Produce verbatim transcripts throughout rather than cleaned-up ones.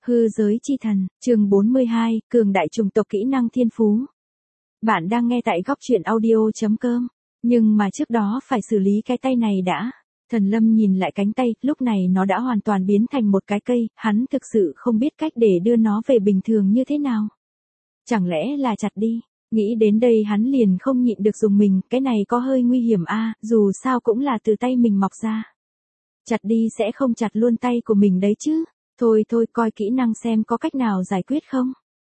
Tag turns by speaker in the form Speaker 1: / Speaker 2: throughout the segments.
Speaker 1: Hư giới chi thần, chương bốn mươi hai, cường đại chủng tộc kỹ năng thiên phú. Bạn đang nghe tại góc truyện audio chấm com, nhưng mà trước đó phải xử lý cái tay này đã. Thần Lâm nhìn lại cánh tay, lúc này nó đã hoàn toàn biến thành một cái cây, hắn thực sự không biết cách để đưa nó về bình thường như thế nào. Chẳng lẽ là chặt đi, nghĩ đến đây hắn liền không nhịn được dùng mình, cái này có hơi nguy hiểm a, dù sao cũng là từ tay mình mọc ra. Chặt đi sẽ không chặt luôn tay của mình đấy chứ. Thôi thôi coi kỹ năng xem có cách nào giải quyết không.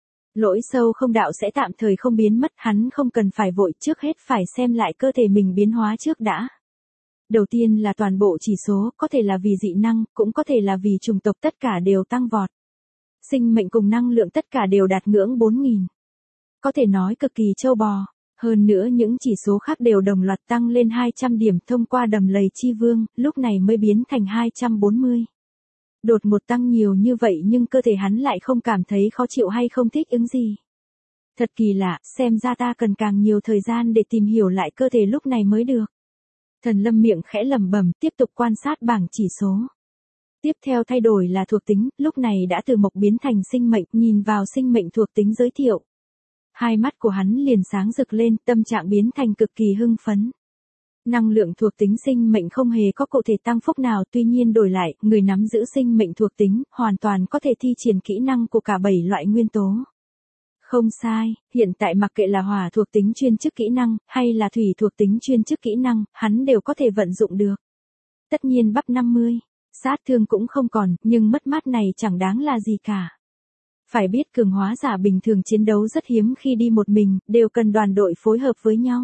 Speaker 1: Lỗi sâu không đạo sẽ tạm thời không biến mất, hắn không cần phải vội, trước hết phải xem lại cơ thể mình biến hóa trước đã. Đầu tiên là toàn bộ chỉ số, có thể là vì dị năng, cũng có thể là vì chủng tộc, tất cả đều tăng vọt. Sinh mệnh cùng năng lượng tất cả đều đạt ngưỡng bốn nghìn. Có thể nói cực kỳ trâu bò. Hơn nữa những chỉ số khác đều đồng loạt tăng lên hai trăm điểm thông qua đầm lầy chi vương, lúc này mới biến thành hai trăm bốn mươi. Đột ngột tăng nhiều như vậy nhưng cơ thể hắn lại không cảm thấy khó chịu hay không thích ứng gì. Thật kỳ lạ, xem ra ta cần càng nhiều thời gian để tìm hiểu lại cơ thể lúc này mới được. Thần Lâm miệng khẽ lẩm bẩm, tiếp tục quan sát bảng chỉ số. Tiếp theo thay đổi là thuộc tính, lúc này đã từ mộc biến thành sinh mệnh, nhìn vào sinh mệnh thuộc tính giới thiệu. Hai mắt của hắn liền sáng rực lên, tâm trạng biến thành cực kỳ hưng phấn. Năng lượng thuộc tính sinh mệnh không hề có cụ thể tăng phúc nào, tuy nhiên đổi lại, người nắm giữ sinh mệnh thuộc tính, hoàn toàn có thể thi triển kỹ năng của cả bảy loại nguyên tố. Không sai, hiện tại mặc kệ là hỏa thuộc tính chuyên chức kỹ năng, hay là thủy thuộc tính chuyên chức kỹ năng, hắn đều có thể vận dụng được. Tất nhiên bắp năm mươi, sát thương cũng không còn, nhưng mất mát này chẳng đáng là gì cả. Phải biết cường hóa giả bình thường chiến đấu rất hiếm khi đi một mình, đều cần đoàn đội phối hợp với nhau.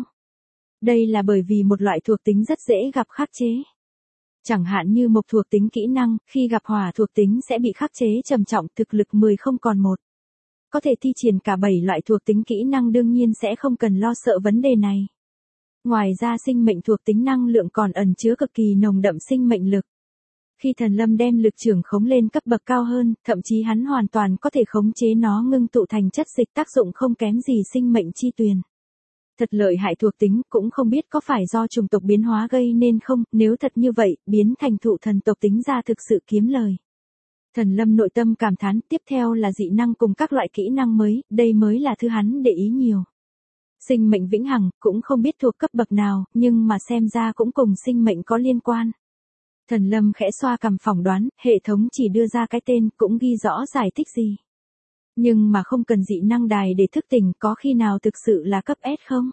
Speaker 1: Đây là bởi vì một loại thuộc tính rất dễ gặp khắc chế. Chẳng hạn như mộc thuộc tính kỹ năng, khi gặp hỏa thuộc tính sẽ bị khắc chế trầm trọng, thực lực mười không còn một. Có thể thi triển cả bảy loại thuộc tính kỹ năng đương nhiên sẽ không cần lo sợ vấn đề này. Ngoài ra sinh mệnh thuộc tính năng lượng còn ẩn chứa cực kỳ nồng đậm sinh mệnh lực. Khi Thần Lâm đem lực trưởng khống lên cấp bậc cao hơn, thậm chí hắn hoàn toàn có thể khống chế nó ngưng tụ thành chất dịch, tác dụng không kém gì sinh mệnh chi tuyền. Thật lợi hại thuộc tính, cũng không biết có phải do chủng tộc biến hóa gây nên không, nếu thật như vậy, biến thành thụ thần tộc tính ra thực sự kiếm lời. Thần Lâm nội tâm cảm thán, tiếp theo là dị năng cùng các loại kỹ năng mới, đây mới là thứ hắn để ý nhiều. Sinh mệnh vĩnh hằng, cũng không biết thuộc cấp bậc nào, nhưng mà xem ra cũng cùng sinh mệnh có liên quan. Thần Lâm khẽ xoa cằm phỏng đoán, hệ thống chỉ đưa ra cái tên, cũng ghi rõ giải thích gì. Nhưng mà không cần dị năng đài để thức tỉnh, có khi nào thực sự là cấp S không?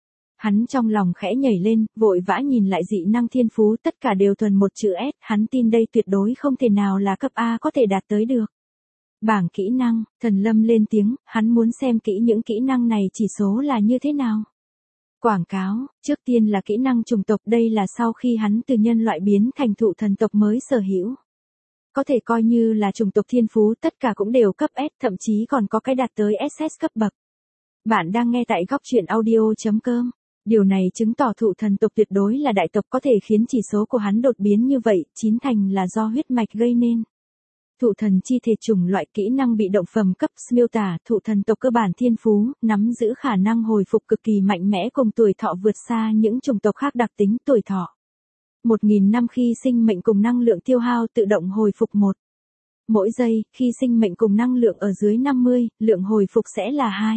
Speaker 1: Hắn trong lòng khẽ nhảy lên, vội vã nhìn lại dị năng thiên phú, tất cả đều thuần một chữ S, hắn tin đây tuyệt đối không thể nào là cấp A có thể đạt tới được. Bảng kỹ năng, Thần Lâm lên tiếng, hắn muốn xem kỹ những kỹ năng này chỉ số là như thế nào. Quảng cáo, trước tiên là kỹ năng chủng tộc, đây là sau khi hắn từ nhân loại biến thành thụ thần tộc mới sở hữu. Có thể coi như là chủng tộc thiên phú, tất cả cũng đều cấp S, thậm chí còn có cái đạt tới ét ét cấp bậc. Bạn đang nghe tại góc truyện audio chấm com. Điều này chứng tỏ thụ thần tộc tuyệt đối là đại tộc, có thể khiến chỉ số của hắn đột biến như vậy, chín thành là do huyết mạch gây nên. Thụ thần chi thể chủng loại kỹ năng bị động phẩm cấp, miêu tả thụ thần tộc cơ bản thiên phú, nắm giữ khả năng hồi phục cực kỳ mạnh mẽ cùng tuổi thọ vượt xa những chủng tộc khác, đặc tính tuổi thọ một nghìn năm khi sinh mệnh cùng năng lượng tiêu hao tự động hồi phục một. Mỗi giây, khi sinh mệnh cùng năng lượng ở dưới năm mươi, lượng hồi phục sẽ là hai.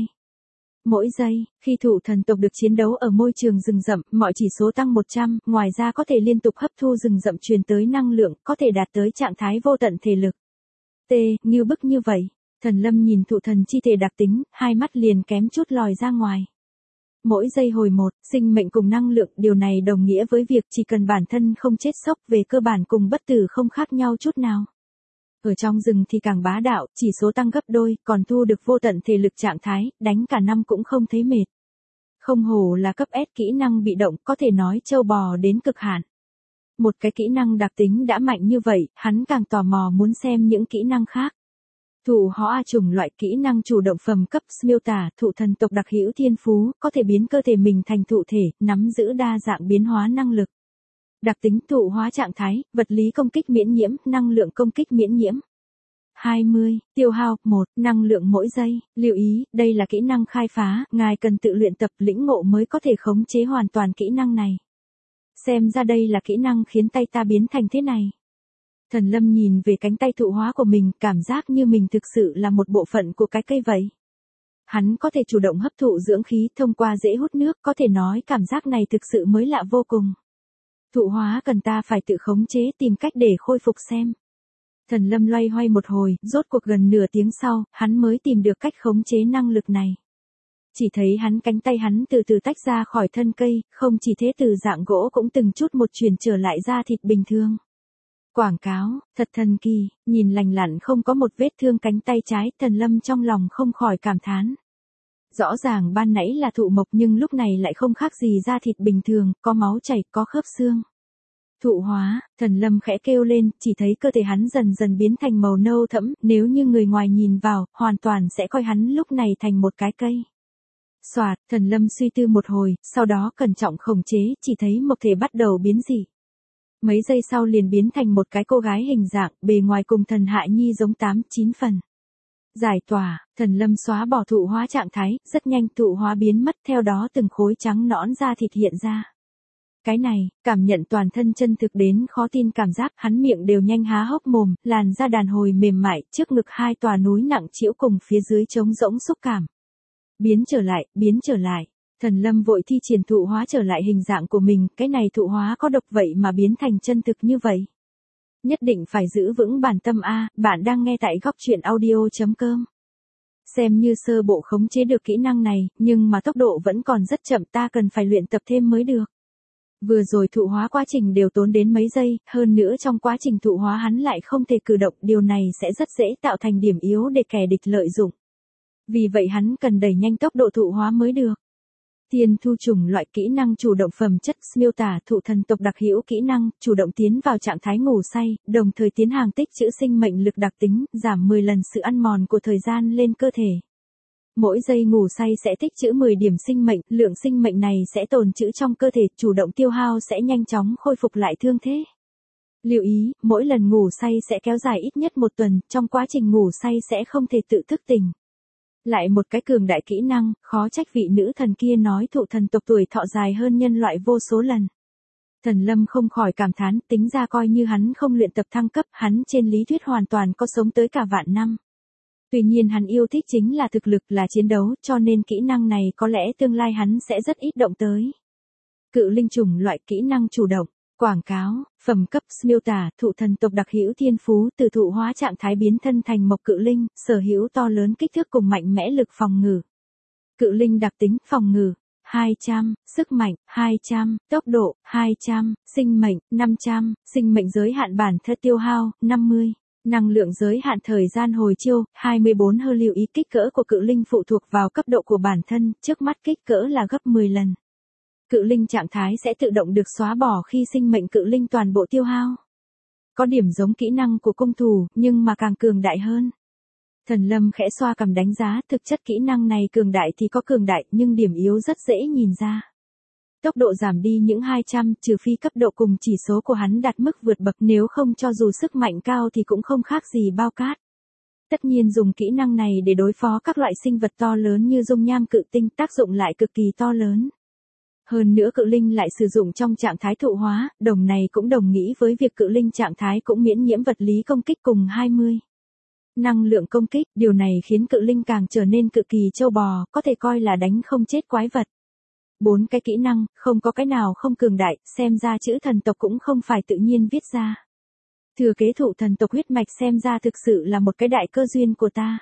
Speaker 1: Mỗi giây, khi thụ thần tộc được chiến đấu ở môi trường rừng rậm, mọi chỉ số tăng một trăm, ngoài ra có thể liên tục hấp thu rừng rậm truyền tới năng lượng, có thể đạt tới trạng thái vô tận thể lực. T, như bức như vậy. Thần Lâm nhìn thụ thần chi thể đặc tính, hai mắt liền kém chút lòi ra ngoài. Mỗi giây hồi một, sinh mệnh cùng năng lượng, điều này đồng nghĩa với việc chỉ cần bản thân không chết sốc, về cơ bản cùng bất tử không khác nhau chút nào. Ở trong rừng thì càng bá đạo, chỉ số tăng gấp đôi, còn thu được vô tận thể lực trạng thái, đánh cả năm cũng không thấy mệt. Không hổ là cấp S, kỹ năng bị động, có thể nói trâu bò đến cực hạn. Một cái kỹ năng đặc tính đã mạnh như vậy, hắn càng tò mò muốn xem những kỹ năng khác. Thụ hóa chủng loại kỹ năng chủ động phẩm cấp, miêu tả thụ thần tộc đặc hữu thiên phú, có thể biến cơ thể mình thành thụ thể, nắm giữ đa dạng biến hóa năng lực. Đặc tính thụ hóa trạng thái, vật lý công kích miễn nhiễm, năng lượng công kích miễn nhiễm. hai mươi, tiêu hao, một, năng lượng mỗi giây, lưu ý, đây là kỹ năng khai phá, ngài cần tự luyện tập lĩnh ngộ mới có thể khống chế hoàn toàn kỹ năng này. Xem ra đây là kỹ năng khiến tay ta biến thành thế này. Thần Lâm nhìn về cánh tay thụ hóa của mình, cảm giác như mình thực sự là một bộ phận của cái cây vậy. Hắn có thể chủ động hấp thụ dưỡng khí thông qua rễ hút nước, có thể nói cảm giác này thực sự mới lạ vô cùng. Thụ hóa cần ta phải tự khống chế tìm cách để khôi phục xem. Thần Lâm loay hoay một hồi, rốt cuộc gần nửa tiếng sau, hắn mới tìm được cách khống chế năng lực này. Chỉ thấy hắn cánh tay hắn từ từ tách ra khỏi thân cây, không chỉ thế từ dạng gỗ cũng từng chút một chuyển trở lại da thịt bình thường. Quảng cáo, thật thần kỳ, nhìn lành lặn không có một vết thương cánh tay trái, Thần Lâm trong lòng không khỏi cảm thán. Rõ ràng ban nãy là thụ mộc nhưng lúc này lại không khác gì da thịt bình thường, có máu chảy, có khớp xương. Thụ hóa, Thần Lâm khẽ kêu lên, chỉ thấy cơ thể hắn dần dần biến thành màu nâu thẫm, nếu như người ngoài nhìn vào, hoàn toàn sẽ coi hắn lúc này thành một cái cây. Soạt, Thần Lâm suy tư một hồi, sau đó cẩn trọng khống chế, chỉ thấy mộc thể bắt đầu biến dị. Mấy giây sau liền biến thành một cái cô gái hình dạng, bề ngoài cùng Thần Hạ Nhi giống tám, chín phần. Giải tỏa, Thần Lâm xóa bỏ thụ hóa trạng thái, rất nhanh thụ hóa biến mất, theo đó từng khối trắng nõn da thịt hiện ra. Cái này, cảm nhận toàn thân chân thực đến khó tin cảm giác, hắn miệng đều nhanh há hốc mồm, làn da đàn hồi mềm mại, trước ngực hai tòa núi nặng trĩu cùng phía dưới trống rỗng xúc cảm. Biến trở lại, biến trở lại. Thần Lâm vội thi triển thụ hóa trở lại hình dạng của mình, cái này thụ hóa có độc vậy mà biến thành chân thực như vậy. Nhất định phải giữ vững bản tâm a, bạn đang nghe tại góc truyện audio chấm com. Xem như sơ bộ khống chế được kỹ năng này, nhưng mà tốc độ vẫn còn rất chậm, ta cần phải luyện tập thêm mới được. Vừa rồi thụ hóa quá trình đều tốn đến mấy giây, hơn nữa trong quá trình thụ hóa hắn lại không thể cử động, điều này sẽ rất dễ tạo thành điểm yếu để kẻ địch lợi dụng. Vì vậy hắn cần đẩy nhanh tốc độ thụ hóa mới được. Tiên thu trùng loại kỹ năng chủ động phẩm chất, miêu tả thụ thần tộc đặc hữu kỹ năng, chủ động tiến vào trạng thái ngủ say, đồng thời tiến hành tích trữ sinh mệnh lực đặc tính, giảm mười lần sự ăn mòn của thời gian lên cơ thể. Mỗi giây ngủ say sẽ tích trữ mười điểm sinh mệnh, lượng sinh mệnh này sẽ tồn trữ trong cơ thể, chủ động tiêu hao sẽ nhanh chóng khôi phục lại thương thế. Lưu ý, mỗi lần ngủ say sẽ kéo dài ít nhất một tuần, trong quá trình ngủ say sẽ không thể tự thức tỉnh. Lại một cái cường đại kỹ năng, khó trách vị nữ thần kia nói thụ thần tộc tuổi thọ dài hơn nhân loại vô số lần. Thần Lâm không khỏi cảm thán, tính ra coi như hắn không luyện tập thăng cấp, hắn trên lý thuyết hoàn toàn có sống tới cả vạn năm. Tuy nhiên hắn yêu thích chính là thực lực, là chiến đấu, cho nên kỹ năng này có lẽ tương lai hắn sẽ rất ít động tới. Cự linh trùng loại kỹ năng chủ động. Quảng cáo, phẩm cấp, miêu tả, thụ thần tộc đặc hữu thiên phú, từ thụ hóa trạng thái biến thân thành mộc cự linh, sở hữu to lớn kích thước cùng mạnh mẽ lực phòng ngự. Cự linh đặc tính, phòng ngự, hai trăm, sức mạnh, hai trăm, tốc độ, hai trăm, sinh mệnh, năm trăm, sinh mệnh giới hạn bản thân tiêu hao, năm mươi, năng lượng giới hạn thời gian hồi chiêu, hai mươi bốn. Hơi lưu ý kích cỡ của cự linh phụ thuộc vào cấp độ của bản thân, trước mắt kích cỡ là gấp mười lần. Cự linh trạng thái sẽ tự động được xóa bỏ khi sinh mệnh cự linh toàn bộ tiêu hao. Có điểm giống kỹ năng của cung thủ, nhưng mà càng cường đại hơn. Thần Lâm khẽ xoa cằm đánh giá, thực chất kỹ năng này cường đại thì có cường đại, nhưng điểm yếu rất dễ nhìn ra. Tốc độ giảm đi những hai trăm, trừ phi cấp độ cùng chỉ số của hắn đạt mức vượt bậc, nếu không cho dù sức mạnh cao thì cũng không khác gì bao cát. Tất nhiên dùng kỹ năng này để đối phó các loại sinh vật to lớn như dung nham cự tinh, tác dụng lại cực kỳ to lớn. Hơn nữa cự linh lại sử dụng trong trạng thái thụ hóa, đồng này cũng đồng nghĩa với việc cự linh trạng thái cũng miễn nhiễm vật lý công kích cùng hai mươi. Năng lượng công kích, điều này khiến cự linh càng trở nên cực kỳ trâu bò, có thể coi là đánh không chết quái vật. Bốn cái kỹ năng, không có cái nào không cường đại, xem ra chữ thần tộc cũng không phải tự nhiên viết ra. Thừa kế thụ thần tộc huyết mạch xem ra thực sự là một cái đại cơ duyên của ta.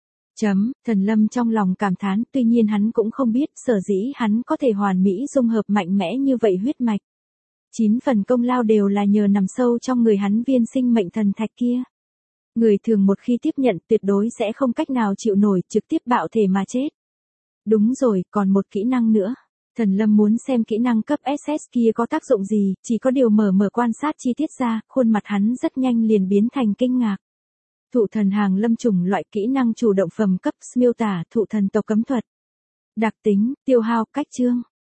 Speaker 1: Chấm, Thần Lâm trong lòng cảm thán, tuy nhiên hắn cũng không biết, sở dĩ hắn có thể hoàn mỹ dung hợp mạnh mẽ như vậy huyết mạch. Chín phần công lao đều là nhờ nằm sâu trong người hắn viên sinh mệnh thần thạch kia. Người thường một khi tiếp nhận tuyệt đối sẽ không cách nào chịu nổi, trực tiếp bạo thể mà chết. Đúng rồi, còn một kỹ năng nữa. Thần Lâm muốn xem kỹ năng cấp ét ét kia có tác dụng gì, chỉ có điều mở mở quan sát chi tiết ra, khuôn mặt hắn rất nhanh liền biến thành kinh ngạc. Thụ thần hàng lâm trùng loại kỹ năng chủ động phẩm cấp, miêu tả thụ thần tộc cấm thuật. Đặc tính, tiêu hao, cách chương.